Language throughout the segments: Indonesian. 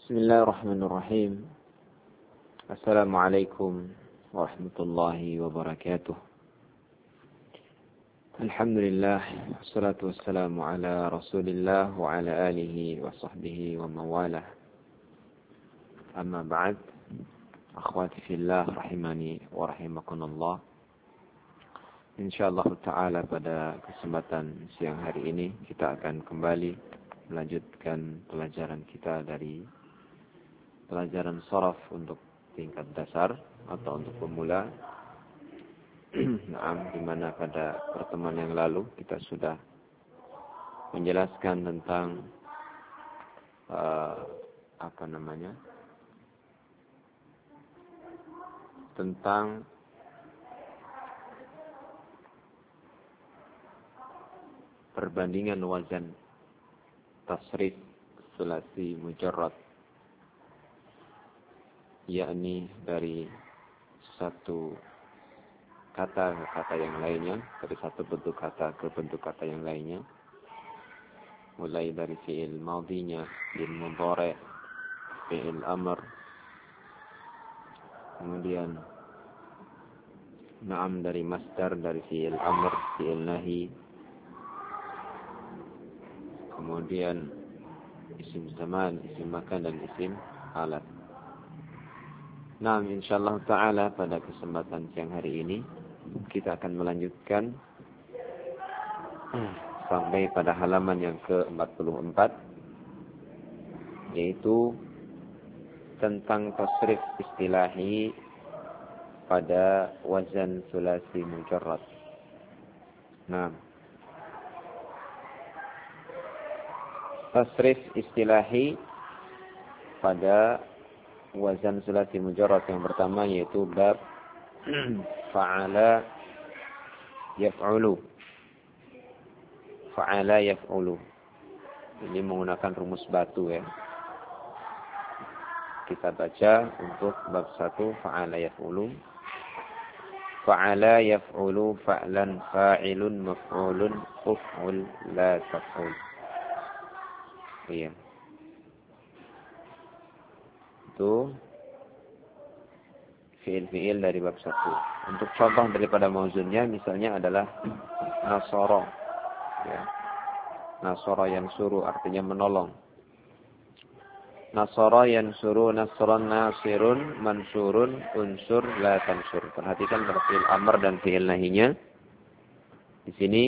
Bismillahirrahmanirrahim. Assalamualaikum warahmatullahi wabarakatuh. Alhamdulillah, wassalatu wassalamu ala Rasulillah wa ala alihi wa sahbihi wa mawalah. Amma ba'd, akhwati fillah rahimani wa rahimakumullah. Insyaallah ta'ala pada kesempatan siang hari ini kita akan kembali melanjutkan pelajaran kita dari pelajaran sharaf untuk tingkat dasar atau untuk pemula. Nah, di mana pada pertemuan yang lalu kita sudah menjelaskan tentang tentang perbandingan wazan tasrif sulasi mujarrad, yakni dari satu kata ke kata yang lainnya, dari satu bentuk kata ke bentuk kata yang lainnya, mulai dari fi'il madhinya, fi'il mudhari', fi'il amr, kemudian na'am dari masdar, dari fi'il amr, fi'il nahi, kemudian isim zaman, isim makan, dan isim alat. Nah, insyaallah ta'ala pada kesempatan siang hari ini kita akan melanjutkan sampai pada halaman yang ke-44, yaitu tentang tasrif istilahi pada wazan sulasi mujarrad. Nah, tasrif istilahi pada wazan sulasi mujarrad yang pertama yaitu bab fa'ala yaf'ulu. Fa'ala yaf'ulu. Ini menggunakan rumus batu ya. Kita baca untuk bab 1 fa'ala yaf'ulu. Fa'ala yaf'ulu fa'lan fa'ilun maf'ulun uf'ul la taf'ul. Iya. Itu fiil-fiil dari bab 1. Untuk contoh daripada mauzunnya misalnya adalah nasara. Ya. Nasara yang suruh artinya menolong. Nasara yang suruh nasran nasirun mansurun unsur la tansur. Perhatikan pada fiil amr dan fiil nahinya. Di sini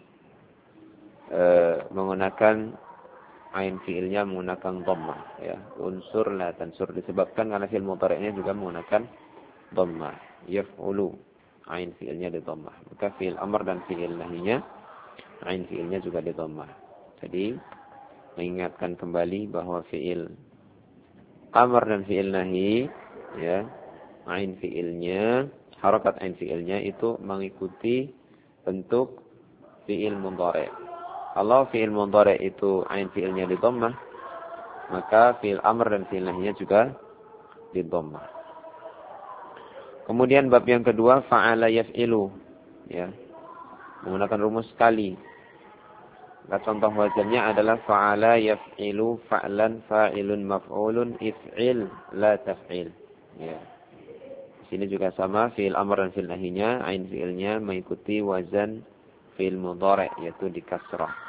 menggunakan ain fiilnya menggunakan dhammah ya, unsur la tansur, disebabkan karena fiil mudhari'nya juga menggunakan dhammah. Yaf'ulu, ain fiilnya di dhammah. Maka fiil amr dan fiil nahinya ain fiilnya juga di dhammah. Jadi mengingatkan kembali bahwa fiil amr dan fiil nahi ya, ain fiilnya, harakat ain fiilnya itu mengikuti bentuk fiil mudhari'. Kalau fi'il mudhari' itu ain fi'ilnya di dhammah, maka fi'il amr dan fi'il nahinya juga di dhammah. Kemudian bab yang kedua fa'ala yaf'ilu ya. Menggunakan rumus kali. Nah, contoh wazannya adalah fa'ala yaf'ilu fa'lan fa'ilun maf'ulun if'il la taf'il ya. Di sini juga sama, fi'il amr dan fi'il nahinya ain fi'ilnya mengikuti wazan fi'il mudhari' yaitu di kasrah.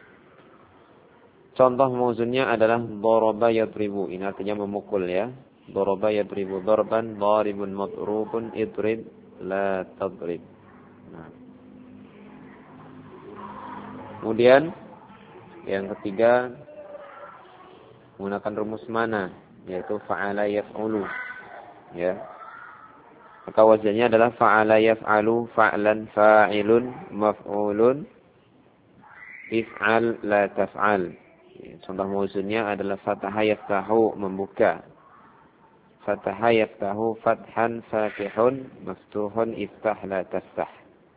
Contoh mauzunnya adalah daraba yadribu. Ini artinya memukul ya. Daraba yadribu darban, daribun madrubun, idrib la tadrib. Nah. Kemudian yang ketiga menggunakan rumus mana, yaitu fa'ala yaf'ulu ya. Maka wazannya adalah fa'ala yaf'alu fa'lan fa'ilun maf'ulun if'al la taf'al. Contoh mauzunnya adalah fataha yaftahu, membuka. Fataha yaftahu fathan fatihun maftuhun iftah la taftah.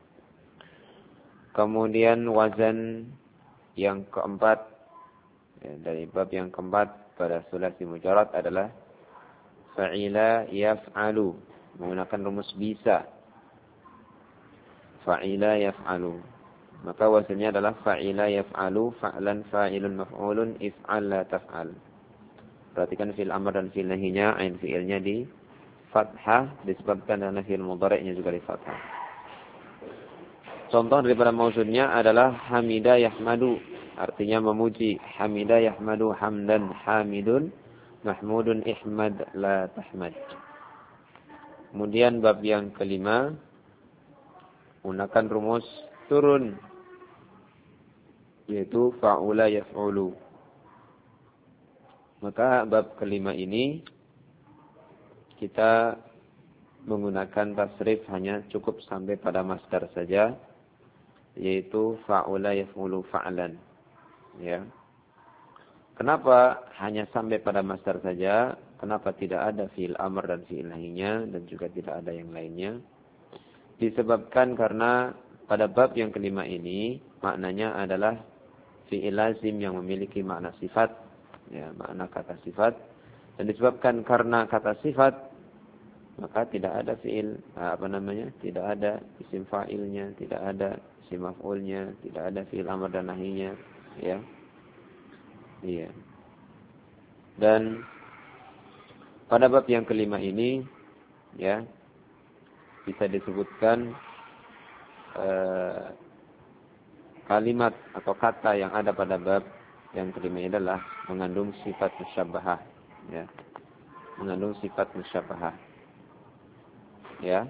Kemudian wazan yang keempat ya, dari bab yang keempat pada sulasi mujarrad adalah fa'ila yaf'alu, menggunakan rumus bisa. Fa'ila yaf'alu. Maka wazannya adalah fa'ila yaf'alu fa'lan fa'ilun maf'ulun if'al la taf'al. Perhatikan fi'il amr dan fi'il nahinya, ain fi'ilnya di fathah disebabkan karena fi'il mudhari'nya juga di fathah. Contoh daripada mausudnya adalah hamida yahmadu, artinya memuji. Hamida yahmadu hamdan hamidun mahmudun ihmad la tahmad. Kemudian bab yang kelima menggunakan rumus turun, yaitu fa'ula yaf'ulu. Maka bab kelima ini kita menggunakan tasrif hanya cukup sampai pada masdar saja, yaitu fa'ula yaf'ulu fa'lan. Ya. Kenapa hanya sampai pada masdar saja? Kenapa tidak ada fi'il amr dan fi'il nahinya dan juga tidak ada yang lainnya? Disebabkan karena pada bab yang kelima ini maknanya adalah fi'il lazim yang memiliki makna sifat, ya, makna kata sifat. Dan disebabkan karena kata sifat, maka tidak ada fi'il tidak ada isim fa'ilnya, tidak ada isim maf'ulnya, tidak ada fi'il amr dan nahinya, ya. Iya. Dan pada bab yang kelima ini, ya, bisa disebutkan kalimat atau kata yang ada pada bab yang kelima ini adalah mengandung sifat musyabbahah, ya. Mengandung sifat musyabbahah. Ya.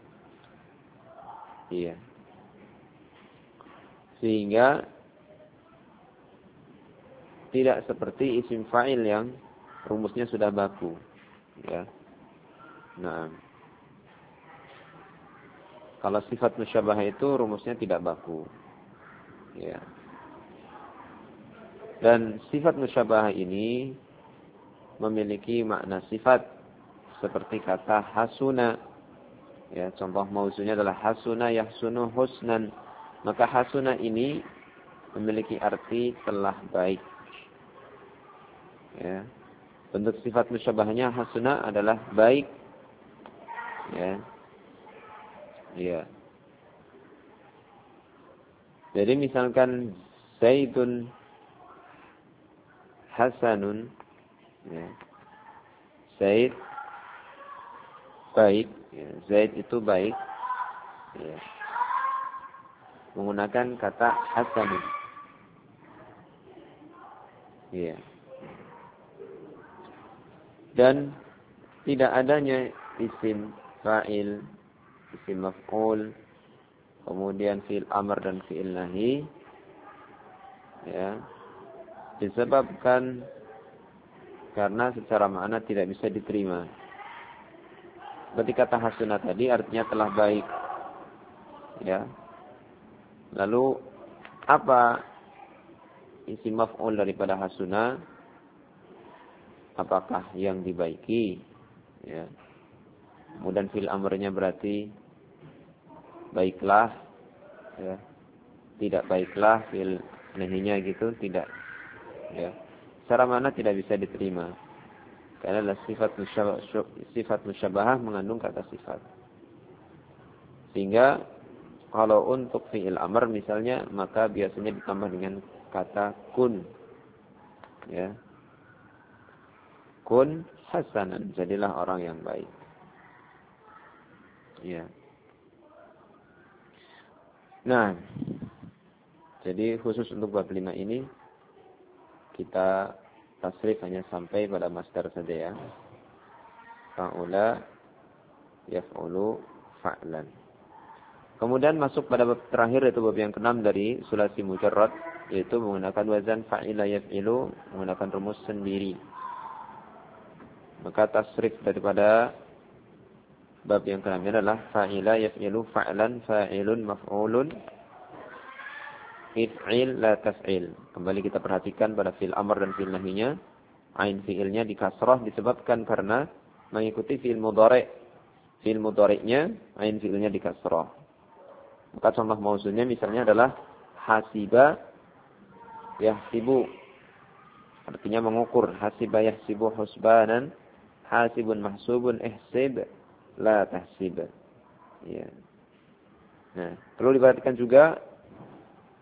Iya. Sehingga tidak seperti isim fa'il yang rumusnya sudah baku, ya. Nah, kalau sifat musyabbahah itu rumusnya tidak baku, ya. Dan sifat musyabbahah ini memiliki makna sifat seperti kata hasuna, ya. Contoh mauzunya adalah hasuna yahsunu husnan. Maka hasuna ini memiliki arti telah baik, ya. Bentuk sifat musyabbahnya hasuna adalah baik, ya. Iya. Jadi misalkan Zaidun hasanun, ya. Zaid baik, ya. Zaid itu baik, ya. Menggunakan kata hasanun, ya. Dan tidak adanya isim fa'il, isim maf'ul, kemudian fi'il amr dan fi'il nahi, ya, disebabkan karena secara makna tidak bisa diterima. Berarti kata hasuna tadi artinya telah baik, ya. Lalu apa isim maf'ul daripada hasuna? Apakah yang dibaiki, ya. Kemudian fi'il amrnya berarti baiklah, ya. Tidak baiklah, fi'il nahinya gitu, tidak, ya. Secara mana tidak bisa diterima. Karena sifat musyabbahah mengandung kata sifat. Sehingga kalau untuk fi'il amr misalnya, maka biasanya ditambah dengan kata kun, ya. Kun hasanan, jadilah orang yang baik. Ya. Nah, jadi khusus untuk bab 5 ini kita tasrif hanya sampai pada masdar saja, ya. Fa'ula yaf'ulu fa'lan. Kemudian masuk pada bab terakhir, yaitu bab yang ke-6 dari sulasi mujarrad, yaitu menggunakan wazan fa'ila yaf'ilu, menggunakan rumus sendiri. Maka tasrif daripada bab yang ke-6 adalah fa'ila yaf'ilu fa'lan fa'ilun maf'ulun if'il la taf'il. Kembali kita perhatikan pada fi'il amr dan fi'il nahinya. Ain fi'ilnya di kasrah disebabkan karena mengikuti fi'il mudhari'. Fi'il mudhari'nya ain fi'ilnya di kasrah. Maka contoh mausulnya misalnya adalah hasiba yahsibu. Artinya mengukur. Hasiba yahsibu husbanan. Hasibun mahsubun ihsib la tahsib. Ya. Nah, perlu diperhatikan juga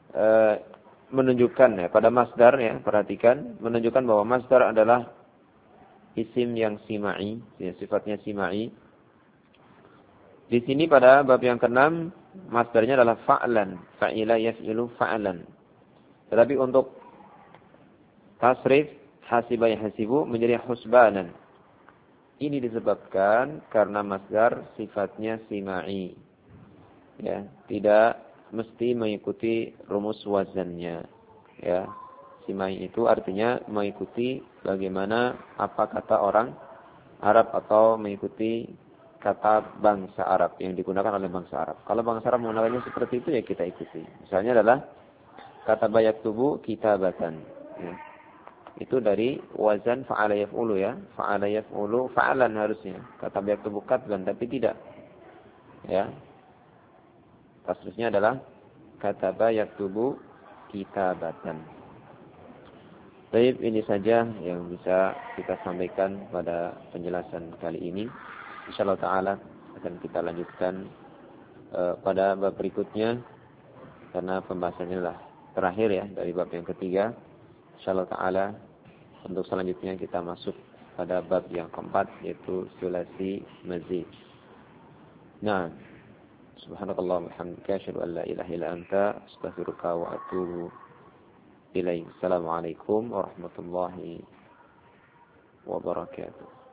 menunjukkan, ya, pada masdar, ya, perhatikan menunjukkan bahwa masdar adalah isim yang simai, ya, sifatnya simai. Di sini pada bab yang ke-6 masdarnya adalah fa'lan, fa'ila yaf'ilu fa'lan. Tetapi untuk tasrif hasiba yahsibu menjadi husbanan. Ini disebabkan karena masdar sifatnya simai. Ya, tidak mesti mengikuti rumus wazannya. Ya. Simai itu artinya mengikuti bagaimana apa kata orang Arab atau mengikuti kata bangsa Arab yang digunakan oleh bangsa Arab. Kalau bangsa Arab menggunakannya seperti itu ya kita ikuti. Misalnya adalah kata bayak tubuh kitabatan. Ya. Itu dari wazan fa'ala yaf'ulu ya. Fa'ala yaf'ulu fa'alan harusnya. Kata bayak tubuh katban tapi tidak. Ya. Tasrifnya adalah kata bayak tubuh kitabatan. Baik, ini saja yang bisa kita sampaikan pada penjelasan kali ini. Insyaallah ta'ala akan kita lanjutkan pada bab berikutnya. Karena pembahasannya adalah terakhir ya dari bab yang ketiga. Insyaallah ta'ala untuk selanjutnya kita masuk pada bab yang keempat yaitu sulasi mazid. Nah, subhanakallah walhamdulillah asyhadu an la ilaha illa anta astaghfiruka wa atubu ilaik. Assalamualaikum warahmatullahi wabarakatuh.